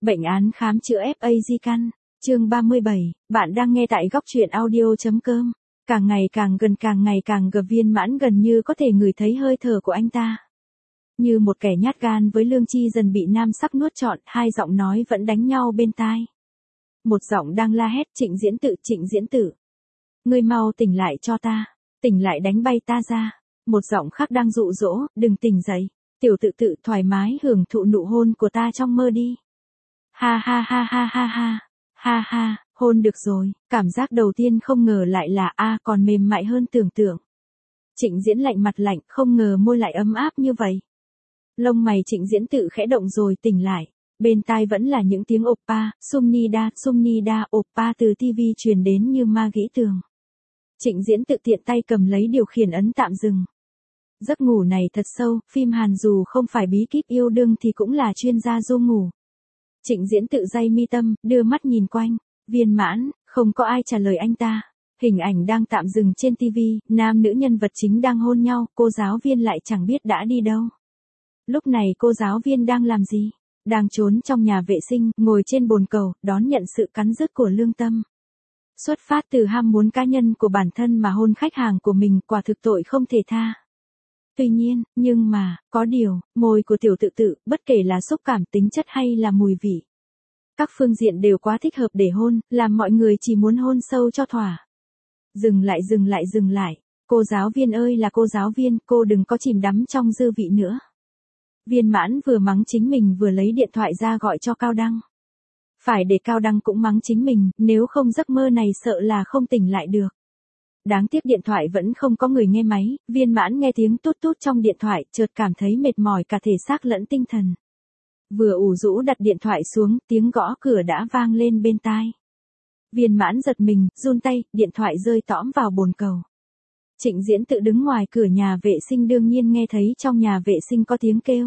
Bệnh án khám chữa FA di căn, chương 37, bạn đang nghe tại góc truyện audio.com. Càng ngày càng gần Viên Mãn gần như có thể ngửi thấy hơi thở của anh ta. Như một kẻ nhát gan với lương tri dần bị nam sắc nuốt trọn, hai giọng nói vẫn đánh nhau bên tai. Một giọng đang la hét, Trịnh Diễn Tự. Ngươi mau tỉnh lại cho ta, tỉnh lại đánh bay ta ra. Một giọng khác đang dụ dỗ, đừng tỉnh dậy, tiểu tự thoải mái hưởng thụ nụ hôn của ta trong mơ đi. Ha ha ha ha ha ha, ha ha, hôn được rồi, cảm giác đầu tiên không ngờ lại là còn mềm mại hơn tưởng tượng. Trịnh Diễn lạnh mặt lạnh, không ngờ môi lại ấm áp như vậy. Lông mày Trịnh Diễn Tự khẽ động rồi tỉnh lại, bên tai vẫn là những tiếng oppa, sumnida, oppa từ TV truyền đến như ma gĩ tường. Trịnh Diễn Tự tiện tay cầm lấy điều khiển ấn tạm dừng. Giấc ngủ này thật sâu, phim Hàn dù không phải bí kíp yêu đương thì cũng là chuyên gia du ngủ. Trịnh Diễn Tự day mi tâm, đưa mắt nhìn quanh, Viên Mãn, không có ai trả lời anh ta. Hình ảnh đang tạm dừng trên TV, nam nữ nhân vật chính đang hôn nhau, cô giáo viên lại chẳng biết đã đi đâu. Lúc này cô giáo viên đang làm gì? Đang trốn trong nhà vệ sinh, ngồi trên bồn cầu, đón nhận sự cắn rứt của lương tâm. Xuất phát từ ham muốn cá nhân của bản thân mà hôn khách hàng của mình, quả thực tội không thể tha. Tuy nhiên, nhưng mà, có điều, môi của tiểu tự, bất kể là xúc cảm tính chất hay là mùi vị. Các phương diện đều quá thích hợp để hôn, làm mọi người chỉ muốn hôn sâu cho thỏa. Dừng lại. Cô giáo viên ơi là cô giáo viên, cô đừng có chìm đắm trong dư vị nữa. Viên Mãn vừa mắng chính mình vừa lấy điện thoại ra gọi cho Cao Đăng. Phải để Cao Đăng cũng mắng chính mình, nếu không giấc mơ này sợ là không tỉnh lại được. Đáng tiếc điện thoại vẫn không có người nghe máy, Viên Mãn nghe tiếng tút tút trong điện thoại, chợt cảm thấy mệt mỏi cả thể xác lẫn tinh thần. Vừa ủ rũ đặt điện thoại xuống, tiếng gõ cửa đã vang lên bên tai. Viên Mãn giật mình, run tay, điện thoại rơi tõm vào bồn cầu. Trịnh Diễn Tự đứng ngoài cửa nhà vệ sinh đương nhiên nghe thấy trong nhà vệ sinh có tiếng kêu.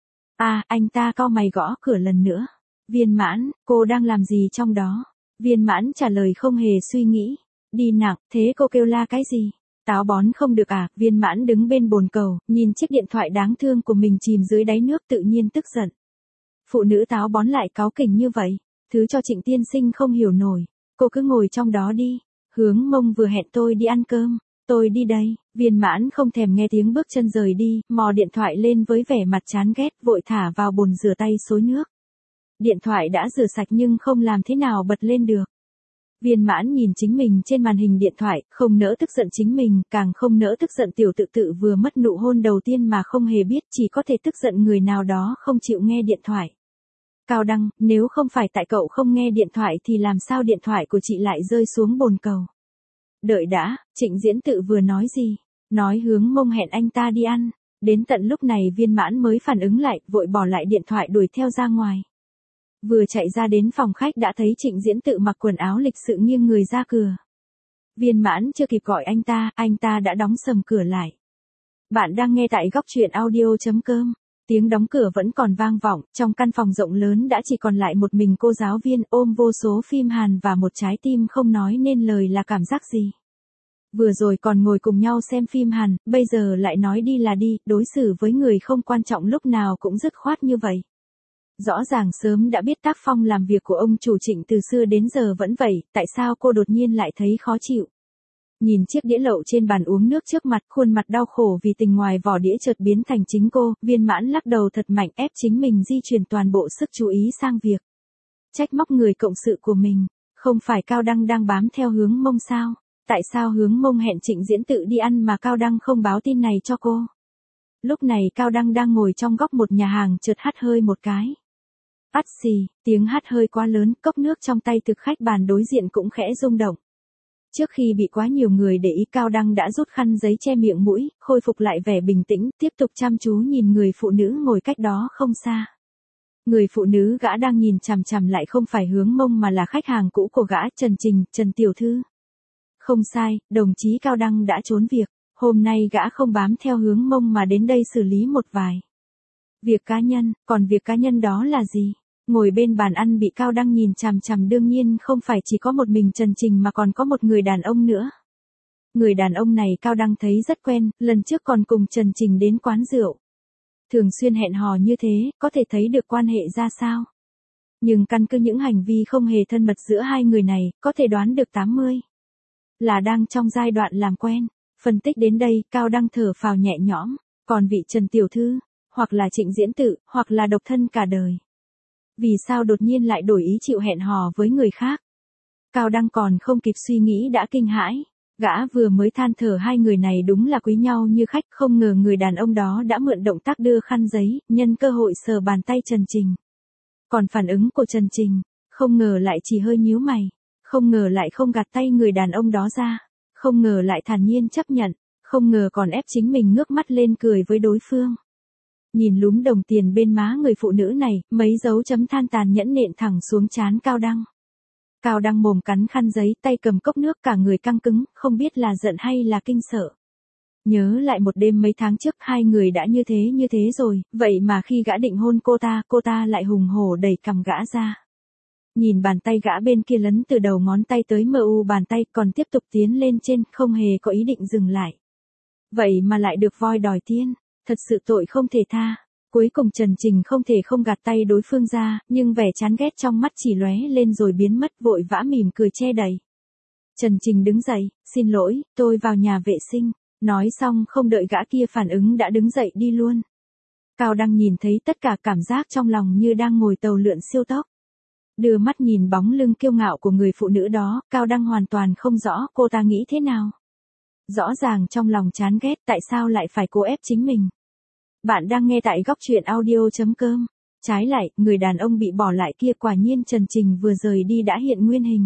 Anh ta cau mày gõ cửa lần nữa. Viên Mãn, cô đang làm gì trong đó? Viên Mãn trả lời không hề suy nghĩ. Đi nặng, thế cô kêu la cái gì? Táo bón không được à? Viên Mãn đứng bên bồn cầu, nhìn chiếc điện thoại đáng thương của mình chìm dưới đáy nước tự nhiên tức giận. Phụ nữ táo bón lại cáu kỉnh như vậy, thứ cho Trịnh tiên sinh không hiểu nổi. Cô cứ ngồi trong đó đi, Hướng Mông vừa hẹn tôi đi ăn cơm, tôi đi đây. Viên Mãn không thèm nghe tiếng bước chân rời đi, mò điện thoại lên với vẻ mặt chán ghét, vội thả vào bồn rửa tay xối nước. Điện thoại đã rửa sạch nhưng không làm thế nào bật lên được. Viên Mãn nhìn chính mình trên màn hình điện thoại, không nỡ tức giận chính mình, càng không nỡ tức giận tiểu tự vừa mất nụ hôn đầu tiên mà không hề biết, chỉ có thể tức giận người nào đó không chịu nghe điện thoại. Cao Đăng, nếu không phải tại cậu không nghe điện thoại thì làm sao điện thoại của chị lại rơi xuống bồn cầu? Đợi đã, Trịnh Diễn Tự vừa nói gì? Nói Hướng Mông hẹn anh ta đi ăn. Đến tận lúc này Viên Mãn mới phản ứng lại, vội bỏ lại điện thoại đuổi theo ra ngoài. Vừa chạy ra đến phòng khách đã thấy Trịnh Diễn Tự mặc quần áo lịch sự nghiêng người ra cửa. Viên Mãn chưa kịp gọi anh ta đã đóng sầm cửa lại. Bạn đang nghe tại góc truyện audio.com. Tiếng đóng cửa vẫn còn vang vọng, trong căn phòng rộng lớn đã chỉ còn lại một mình cô giáo viên ôm vô số phim Hàn và một trái tim không nói nên lời là cảm giác gì. Vừa rồi còn ngồi cùng nhau xem phim Hàn, bây giờ lại nói đi là đi, đối xử với người không quan trọng lúc nào cũng dứt khoát như vậy. Rõ ràng sớm đã biết tác phong làm việc của ông chủ Trịnh từ xưa đến giờ vẫn vậy, tại sao cô đột nhiên lại thấy khó chịu? Nhìn chiếc đĩa lẩu trên bàn uống nước trước mặt, khuôn mặt đau khổ vì tình ngoài vỏ đĩa chợt biến thành chính cô, Viên Mãn lắc đầu thật mạnh ép chính mình di chuyển toàn bộ sức chú ý sang việc. Trách móc người cộng sự của mình, không phải Cao Đăng đang bám theo Hướng Mông sao? Tại sao Hướng Mông hẹn Trịnh Diễn Tự đi ăn mà Cao Đăng không báo tin này cho cô? Lúc này Cao Đăng đang ngồi trong góc một nhà hàng chợt hắt hơi một cái. Ắt xì, tiếng hắt hơi quá lớn, cốc nước trong tay thực khách bàn đối diện cũng khẽ rung động. Trước khi bị quá nhiều người để ý Cao Đăng đã rút khăn giấy che miệng mũi, khôi phục lại vẻ bình tĩnh, tiếp tục chăm chú nhìn người phụ nữ ngồi cách đó không xa. Người phụ nữ gã đang nhìn chằm chằm lại không phải Hướng Mông mà là khách hàng cũ của gã, Trần Tiểu Thư. Không sai, đồng chí Cao Đăng đã trốn việc, hôm nay gã không bám theo Hướng Mông mà đến đây xử lý một vài việc cá nhân, còn việc cá nhân đó là gì? Ngồi bên bàn ăn bị Cao Đăng nhìn chằm chằm đương nhiên không phải chỉ có một mình Trần Trình mà còn có một người đàn ông nữa. Người đàn ông này Cao Đăng thấy rất quen, lần trước còn cùng Trần Trình đến quán rượu. Thường xuyên hẹn hò như thế, có thể thấy được quan hệ ra sao. Nhưng căn cứ những hành vi không hề thân mật giữa hai người này, có thể đoán được 80 là đang trong giai đoạn làm quen. Phân tích đến đây, Cao Đăng thở phào nhẹ nhõm, còn vị Trần Tiểu Thư, hoặc là Trịnh Diễn Tự, hoặc là độc thân cả đời. Vì sao đột nhiên lại đổi ý chịu hẹn hò với người khác? Cao Đăng còn không kịp suy nghĩ đã kinh hãi. Gã vừa mới than thở hai người này đúng là quý nhau như khách, không ngờ người đàn ông đó đã mượn động tác đưa khăn giấy, nhân cơ hội sờ bàn tay Trần Trình. Còn phản ứng của Trần Trình, không ngờ lại chỉ hơi nhíu mày, không ngờ lại không gạt tay người đàn ông đó ra, không ngờ lại thản nhiên chấp nhận, không ngờ còn ép chính mình ngước mắt lên cười với đối phương. Nhìn lúm đồng tiền bên má người phụ nữ này, mấy dấu chấm than tàn nhẫn nện thẳng xuống trán Cao Đăng. Cao Đăng mồm cắn khăn giấy, tay cầm cốc nước, cả người căng cứng, không biết là giận hay là kinh sợ. Nhớ lại một đêm mấy tháng trước hai người đã như thế rồi, vậy mà khi gã định hôn cô ta lại hùng hổ đẩy cằm gã ra. Nhìn bàn tay gã bên kia lấn từ đầu ngón tay tới mu bàn tay, còn tiếp tục tiến lên trên, không hề có ý định dừng lại. Vậy mà lại được voi đòi tiên, thật sự tội không thể tha. Cuối cùng Trần Trình không thể không gạt tay đối phương ra, nhưng vẻ chán ghét trong mắt chỉ lóe lên rồi biến mất, vội vã mỉm cười che đậy. Trần Trình đứng dậy, xin lỗi, tôi vào nhà vệ sinh. Nói xong không đợi gã kia phản ứng đã đứng dậy đi luôn. Cao Đăng nhìn thấy tất cả, cảm giác trong lòng như đang ngồi tàu lượn siêu tốc. Đưa mắt nhìn bóng lưng kiêu ngạo của người phụ nữ đó, Cao Đăng hoàn toàn không rõ cô ta nghĩ thế nào. Rõ ràng trong lòng chán ghét, tại sao lại phải cố ép chính mình. Bạn đang nghe tại góc truyện audio.com. Trái lại, người đàn ông bị bỏ lại kia quả nhiên Trần Trình vừa rời đi đã hiện nguyên hình.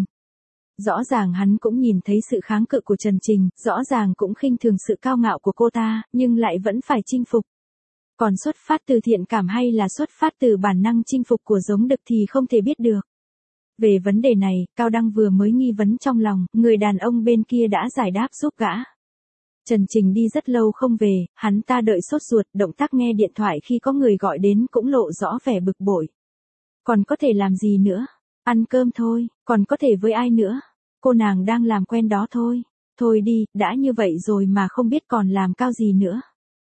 Rõ ràng hắn cũng nhìn thấy sự kháng cự của Trần Trình, rõ ràng cũng khinh thường sự cao ngạo của cô ta, nhưng lại vẫn phải chinh phục. Còn xuất phát từ thiện cảm hay là xuất phát từ bản năng chinh phục của giống đực thì không thể biết được. Về vấn đề này, Cao Đăng vừa mới nghi vấn trong lòng, người đàn ông bên kia đã giải đáp giúp gã. Trần Trình đi rất lâu không về, hắn ta đợi sốt ruột, động tác nghe điện thoại khi có người gọi đến cũng lộ rõ vẻ bực bội. Còn có thể làm gì nữa? Ăn cơm thôi, còn có thể với ai nữa? Cô nàng đang làm quen đó thôi. Thôi đi, đã như vậy rồi mà không biết còn làm cao gì nữa.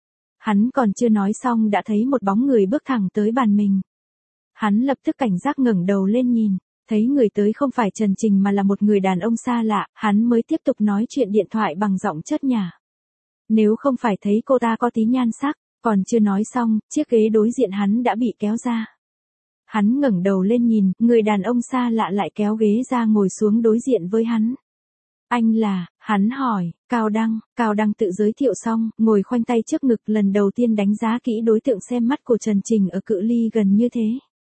Hắn còn chưa nói xong đã thấy một bóng người bước thẳng tới bàn mình. Hắn lập tức cảnh giác ngẩng đầu lên nhìn, thấy người tới không phải Trần Trình mà là một người đàn ông xa lạ, hắn mới tiếp tục nói chuyện điện thoại bằng giọng chớt nhả. Nếu không phải thấy cô ta có tí nhan sắc, còn chưa nói xong, chiếc ghế đối diện hắn đã bị kéo ra. Hắn ngẩng đầu lên nhìn, người đàn ông xa lạ lại kéo ghế ra ngồi xuống đối diện với hắn. Anh là, hắn hỏi, Cao Đăng tự giới thiệu xong, ngồi khoanh tay trước ngực, lần đầu tiên đánh giá kỹ đối tượng xem mắt của Trần Trình ở cự ly gần như thế.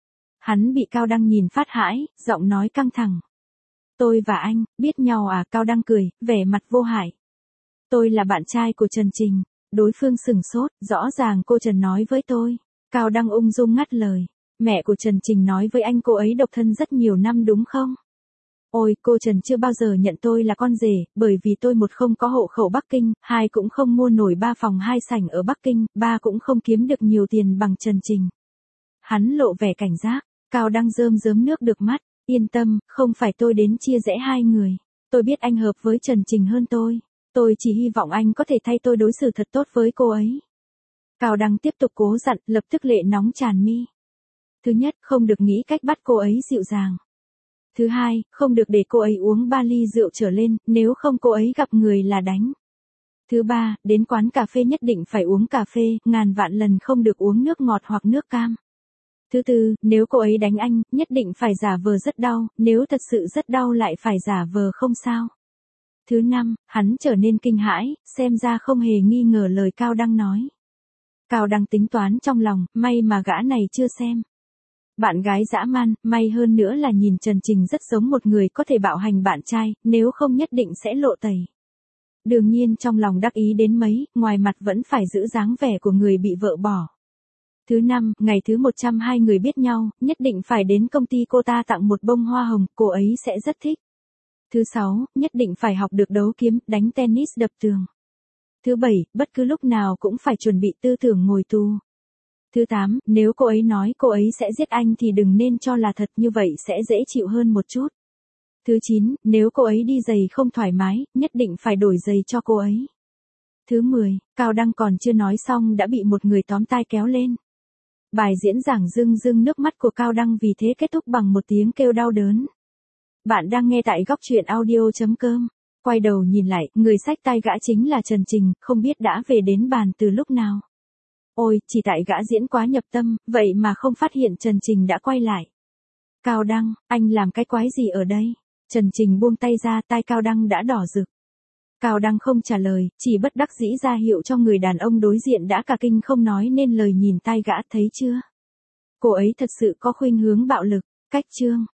Hắn bị Cao Đăng nhìn phát hãi, giọng nói căng thẳng. Tôi và anh, biết nhau à? Cao Đăng cười, vẻ mặt vô hại. Tôi là bạn trai của Trần Trình. Đối phương sửng sốt, rõ ràng cô Trần nói với tôi. Cao Đăng ung dung ngắt lời. Mẹ của Trần Trình nói với anh cô ấy độc thân rất nhiều năm đúng không? Ôi, cô Trần chưa bao giờ nhận tôi là con rể, bởi vì tôi một không có hộ khẩu Bắc Kinh, hai cũng không mua nổi 3 phòng 2 sảnh ở Bắc Kinh, ba cũng không kiếm được nhiều tiền bằng Trần Trình. Hắn lộ vẻ cảnh giác, Cao Đăng rơm rớm nước được mắt, yên tâm, không phải tôi đến chia rẽ hai người. Tôi biết anh hợp với Trần Trình hơn tôi chỉ hy vọng anh có thể thay tôi đối xử thật tốt với cô ấy. Cao Đăng tiếp tục cố dặn, lập tức lệ nóng tràn mi. Thứ nhất, không được nghĩ cách bắt cô ấy dịu dàng. Thứ hai, không được để cô ấy uống 3 ly rượu trở lên, nếu không cô ấy gặp người là đánh. Thứ ba, đến quán cà phê nhất định phải uống cà phê, ngàn vạn lần không được uống nước ngọt hoặc nước cam. Thứ tư, nếu cô ấy đánh anh, nhất định phải giả vờ rất đau, nếu thật sự rất đau lại phải giả vờ không sao. Thứ năm, hắn trở nên kinh hãi, xem ra không hề nghi ngờ lời Cao Đăng nói. Cao Đăng tính toán trong lòng, may mà gã này chưa xem. Bạn gái dã man, may hơn nữa là nhìn Trần Trình rất giống một người có thể bạo hành bạn trai, nếu không nhất định sẽ lộ tẩy. Đương nhiên trong lòng đắc ý đến mấy, ngoài mặt vẫn phải giữ dáng vẻ của người bị vợ bỏ. Thứ năm, ngày thứ 100 hai người biết nhau, nhất định phải đến công ty cô ta tặng một bông hoa hồng, cô ấy sẽ rất thích. Thứ sáu, nhất định phải học được đấu kiếm, đánh tennis đập tường. Thứ bảy, bất cứ lúc nào cũng phải chuẩn bị tư tưởng ngồi tù. Thứ 8, nếu cô ấy nói cô ấy sẽ giết anh thì đừng nên cho là thật, như vậy sẽ dễ chịu hơn một chút. Thứ 9, nếu cô ấy đi giày không thoải mái, nhất định phải đổi giày cho cô ấy. Thứ 10, Cao Đăng còn chưa nói xong đã bị một người tóm tai kéo lên. Bài diễn giảng rưng rưng nước mắt của Cao Đăng vì thế kết thúc bằng một tiếng kêu đau đớn. Bạn đang nghe tại góc truyện audio.com. Quay đầu nhìn lại, người xách tay gã chính là Trần Trình, không biết đã về đến bàn từ lúc nào. Ôi, chỉ tại gã diễn quá nhập tâm, vậy mà không phát hiện Trần Trình đã quay lại. Cao Đăng, anh làm cái quái gì ở đây? Trần Trình buông tay ra, tai Cao Đăng đã đỏ rực. Cao Đăng không trả lời, chỉ bất đắc dĩ ra hiệu cho người đàn ông đối diện đã cả kinh không nói nên lời nhìn tai gã, thấy chưa? Cô ấy thật sự có khuynh hướng bạo lực. Cách chương